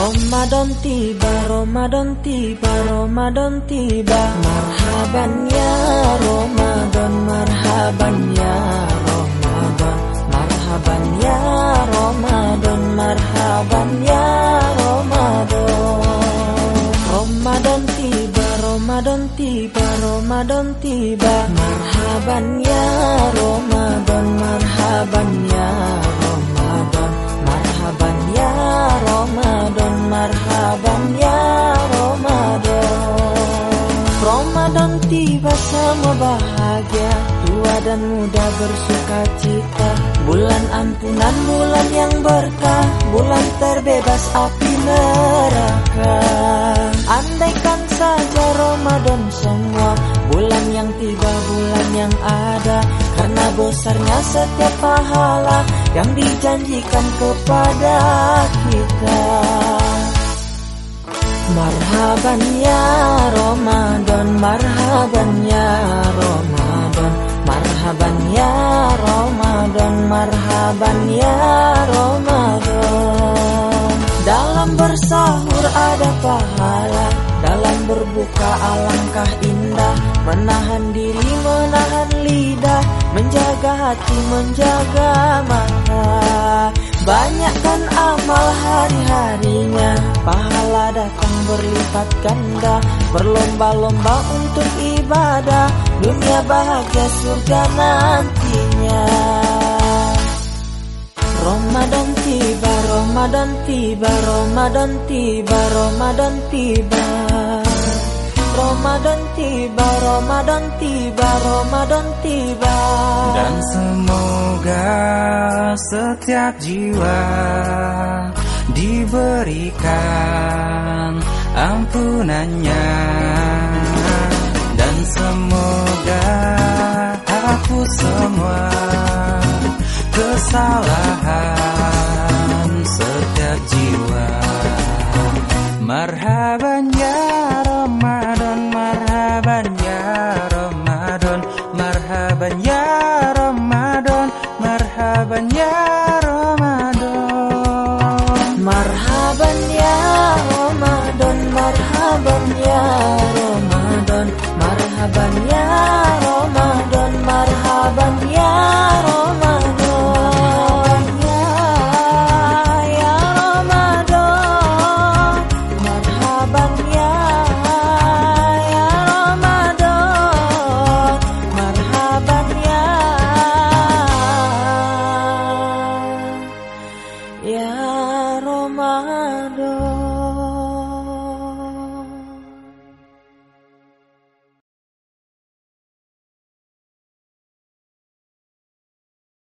Ramadan tiba, Ramadan tiba, Ramadan tiba. Marhaban ya Ramadan, marhaban ya Ramadan, marhaban ya Ramadan, marhaban ya Ramadan. Ramadan tiba, Ramadan tiba, Ramadan tiba. Marhaban ya Ramadan, marhaban ya Ramadan, marhaban ya Ramadan, marhaban ya Ramadan. Ramadan tiba semua bahagia, tua dan muda bersuka cita. Bulan ampunan, bulan yang berkah, bulan terbebas api neraka. Andaikan saja Ramadan semua, bulan yang tiba, bulan yang ada. Karena besarnya setiap pahala yang dijanjikan kepada kita. Marhaban ya Ramadan, marhaban ya Ramadan, marhaban ya Ramadan, marhaban ya Ramadan. Dalam bersahur ada pahala, dalam berbuka alangkah indah. Menahan diri, menahan lidah, menjaga hati, menjaga mata. Banyakkan amal hari-harinya, pahala datang berlipat ganda. Berlomba-lomba untuk ibadah, dunia bahagia surga nantinya. Ramadan tiba, Ramadan tiba, Ramadan tiba, Ramadan tiba. Ramadan tiba, Ramadan tiba, Ramadan tiba. Dan semoga setiap jiwa diberikan ampunannya. Dan semoga hapus semua kesalahan